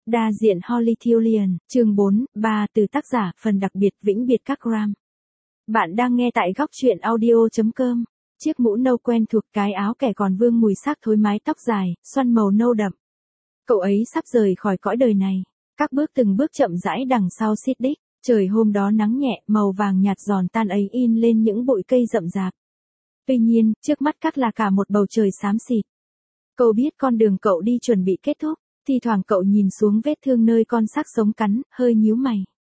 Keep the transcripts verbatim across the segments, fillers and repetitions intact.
Đa diện Holly Thullian, chương bốn, ba từ tác giả, phần đặc biệt vĩnh biệt các gram. Bạn đang nghe tại góc truyện audio chấm com. Chiếc mũ nâu quen thuộc, cái áo kẻ còn vương mùi xác thối, mái tóc dài, xoăn màu nâu đậm. Cậu ấy sắp rời khỏi cõi đời này. Các bước từng bước chậm rãi đằng sau Siddiq. Trời hôm đó nắng nhẹ, màu vàng nhạt giòn tan ấy in lên những bụi cây rậm rạp. Tuy nhiên, trước mắt các là cả một bầu trời xám xịt. Cậu biết con đường cậu đi chuẩn bị kết thúc. Thì thoảng cậu nhìn xuống vết thương nơi con xác sống cắn, hơi nhíu mày.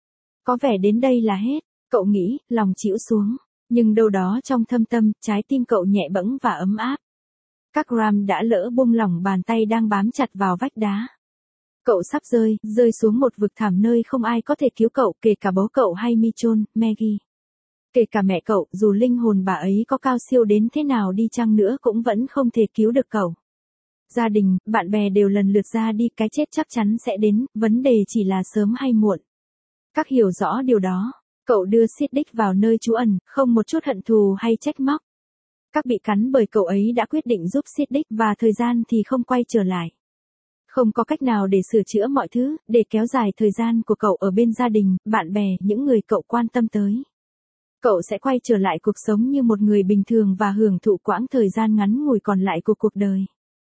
Có vẻ đến đây là hết, cậu nghĩ, lòng chịu xuống. Nhưng đâu đó trong thâm tâm, trái tim cậu nhẹ bẫng và ấm áp. Các ram đã lỡ buông lỏng bàn tay đang bám chặt vào vách đá. Cậu sắp rơi, rơi xuống một vực thẳm nơi không ai có thể cứu cậu, kể cả bố cậu hay Michonne, Maggie. Kể cả mẹ cậu, dù linh hồn bà ấy có cao siêu đến thế nào đi chăng nữa cũng vẫn không thể cứu được cậu. Gia đình, bạn bè đều lần lượt ra đi, cái chết chắc chắn sẽ đến, vấn đề chỉ là sớm hay muộn. Các hiểu rõ điều đó, cậu đưa Siddiq vào nơi trú ẩn, không một chút hận thù hay trách móc. Các bị cắn bởi cậu ấy đã quyết định giúp Siddiq và thời gian thì không quay trở lại. Không có cách nào để sửa chữa mọi thứ, để kéo dài thời gian của cậu ở bên gia đình, bạn bè, những người cậu quan tâm tới. Cậu sẽ quay trở lại cuộc sống như một người bình thường và hưởng thụ quãng thời gian ngắn ngủi còn lại của cuộc đời.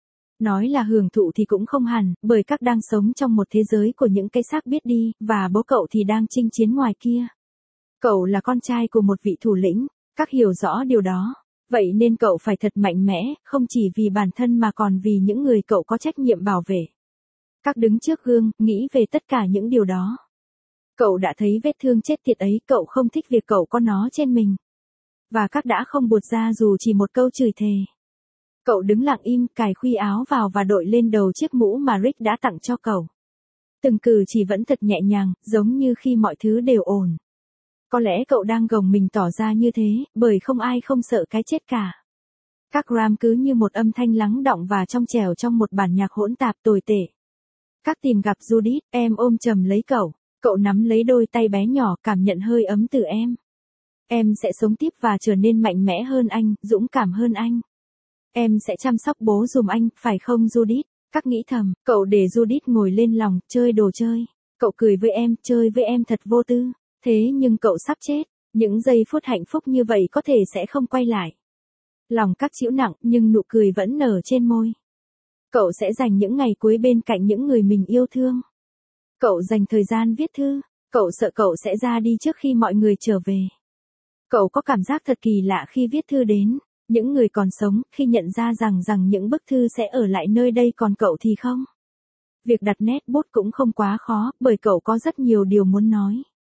Nói là hưởng thụ thì cũng không hẳn, bởi các đang sống trong một thế giới của những cái xác biết đi, và bố cậu thì đang chinh chiến ngoài kia. Cậu là con trai của một vị thủ lĩnh, các hiểu rõ điều đó. Vậy nên cậu phải thật mạnh mẽ, không chỉ vì bản thân mà còn vì những người cậu có trách nhiệm bảo vệ. Các đứng trước gương, nghĩ về tất cả những điều đó. Cậu đã thấy vết thương chết tiệt ấy, cậu không thích việc cậu có nó trên mình. Và các đã không buột ra dù chỉ một câu chửi thề. Cậu đứng lặng im, cài khuy áo vào và đội lên đầu chiếc mũ mà Rick đã tặng cho cậu. Từng cử chỉ vẫn thật nhẹ nhàng, giống như khi mọi thứ đều ổn. Có lẽ cậu đang gồng mình tỏ ra như thế, bởi không ai không sợ cái chết cả. Các ram cứ như một âm thanh lắng đọng và trong trẻo trong một bản nhạc hỗn tạp tồi tệ. Các tìm gặp Judith, em ôm chầm lấy cậu, cậu nắm lấy đôi tay bé nhỏ, cảm nhận hơi ấm từ em. Em sẽ sống tiếp và trở nên mạnh mẽ hơn anh, dũng cảm hơn anh. Em sẽ chăm sóc bố giùm anh, phải không Judith? Các nghĩ thầm, cậu để Judith ngồi lên lòng, chơi đồ chơi. Cậu cười với em, chơi với em thật vô tư. Thế nhưng cậu sắp chết, những giây phút hạnh phúc như vậy có thể sẽ không quay lại. Lòng các chịu nặng, nhưng nụ cười vẫn nở trên môi. Cậu sẽ dành những ngày cuối bên cạnh những người mình yêu thương. Cậu dành thời gian viết thư, cậu sợ cậu sẽ ra đi trước khi mọi người trở về. Cậu có cảm giác thật kỳ lạ khi viết thư đến những người còn sống, khi nhận ra rằng rằng những bức thư sẽ ở lại nơi đây còn cậu thì không. Việc đặt nét bút cũng không quá khó, bởi cậu có rất nhiều điều muốn nói.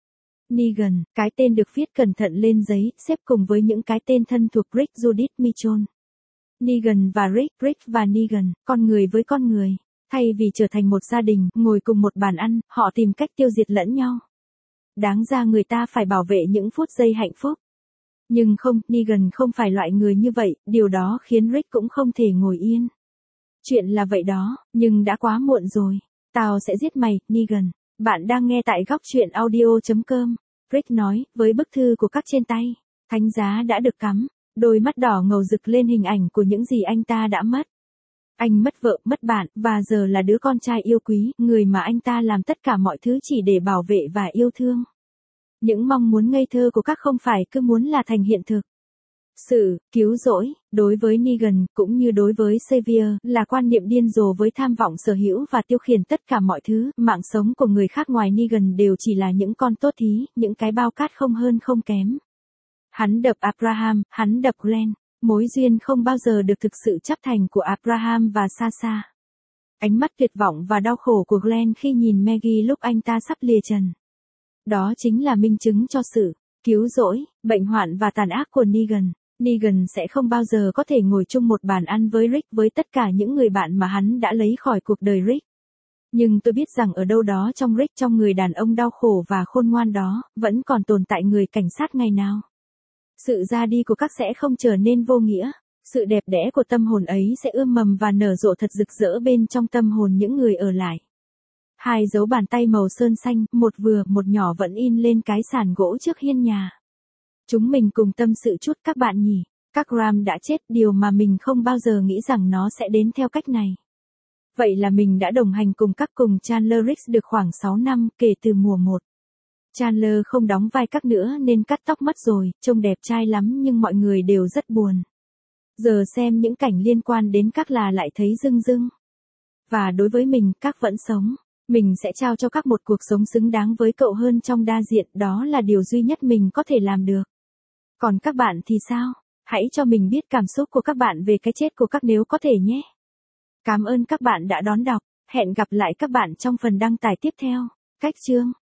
Negan, cái tên được viết cẩn thận lên giấy, xếp cùng với những cái tên thân thuộc Rick, Judith, Michonne. Negan và Rick, Rick và Negan, con người với con người. Thay vì trở thành một gia đình, ngồi cùng một bàn ăn, họ tìm cách tiêu diệt lẫn nhau. Đáng ra người ta phải bảo vệ những phút giây hạnh phúc. Nhưng không, Negan không phải loại người như vậy, điều đó khiến Rick cũng không thể ngồi yên. Chuyện là vậy đó, nhưng đã quá muộn rồi. Tao sẽ giết mày, Negan. Bạn đang nghe tại góc truyện audio chấm com. Rick nói, với bức thư của các trên tay. Thánh giá đã được cắm, đôi mắt đỏ ngầu rực lên hình ảnh của những gì anh ta đã mất. Anh mất vợ, mất bạn, và giờ là đứa con trai yêu quý, người mà anh ta làm tất cả mọi thứ chỉ để bảo vệ và yêu thương. Những mong muốn ngây thơ của các không phải cứ muốn là thành hiện thực. Sự cứu rỗi, đối với Negan, cũng như đối với Xavier, là quan niệm điên rồ với tham vọng sở hữu và tiêu khiển tất cả mọi thứ. Mạng sống của người khác ngoài Negan đều chỉ là những con tốt thí, những cái bao cát không hơn không kém. Hắn đập Abraham, hắn đập Glenn. Mối duyên không bao giờ được thực sự chắp thành của Abraham và Sasha. Ánh mắt tuyệt vọng và đau khổ của Glenn khi nhìn Maggie lúc anh ta sắp lìa trần. Đó chính là minh chứng cho sự cứu rỗi, bệnh hoạn và tàn ác của Negan. Negan sẽ không bao giờ có thể ngồi chung một bàn ăn với Rick với tất cả những người bạn mà hắn đã lấy khỏi cuộc đời Rick. Nhưng tôi biết rằng ở đâu đó trong Rick, trong người đàn ông đau khổ và khôn ngoan đó, vẫn còn tồn tại người cảnh sát ngày nào. Sự ra đi của các sẽ không trở nên vô nghĩa. Sự đẹp đẽ của tâm hồn ấy sẽ ươm mầm và nở rộ thật rực rỡ bên trong tâm hồn những người ở lại. Hai dấu bàn tay màu sơn xanh, một vừa, một nhỏ vẫn in lên cái sàn gỗ trước hiên nhà. Chúng mình cùng tâm sự chút các bạn nhỉ. Các ram đã chết, điều mà mình không bao giờ nghĩ rằng nó sẽ đến theo cách này. Vậy là mình đã đồng hành cùng các cùng Chandler Riggs được khoảng sáu năm kể từ mùa một. Chandler không đóng vai các nữa nên cắt tóc mất rồi, trông đẹp trai lắm nhưng mọi người đều rất buồn. Giờ xem những cảnh liên quan đến các là lại thấy rưng rưng. Và đối với mình, các vẫn sống. Mình sẽ trao cho các một cuộc sống xứng đáng với cậu hơn trong đa diện, đó là điều duy nhất mình có thể làm được. Còn các bạn thì sao? Hãy cho mình biết cảm xúc của các bạn về cái chết của các nếu có thể nhé. Cảm ơn các bạn đã đón đọc. Hẹn gặp lại các bạn trong phần đăng tải tiếp theo. Cách chương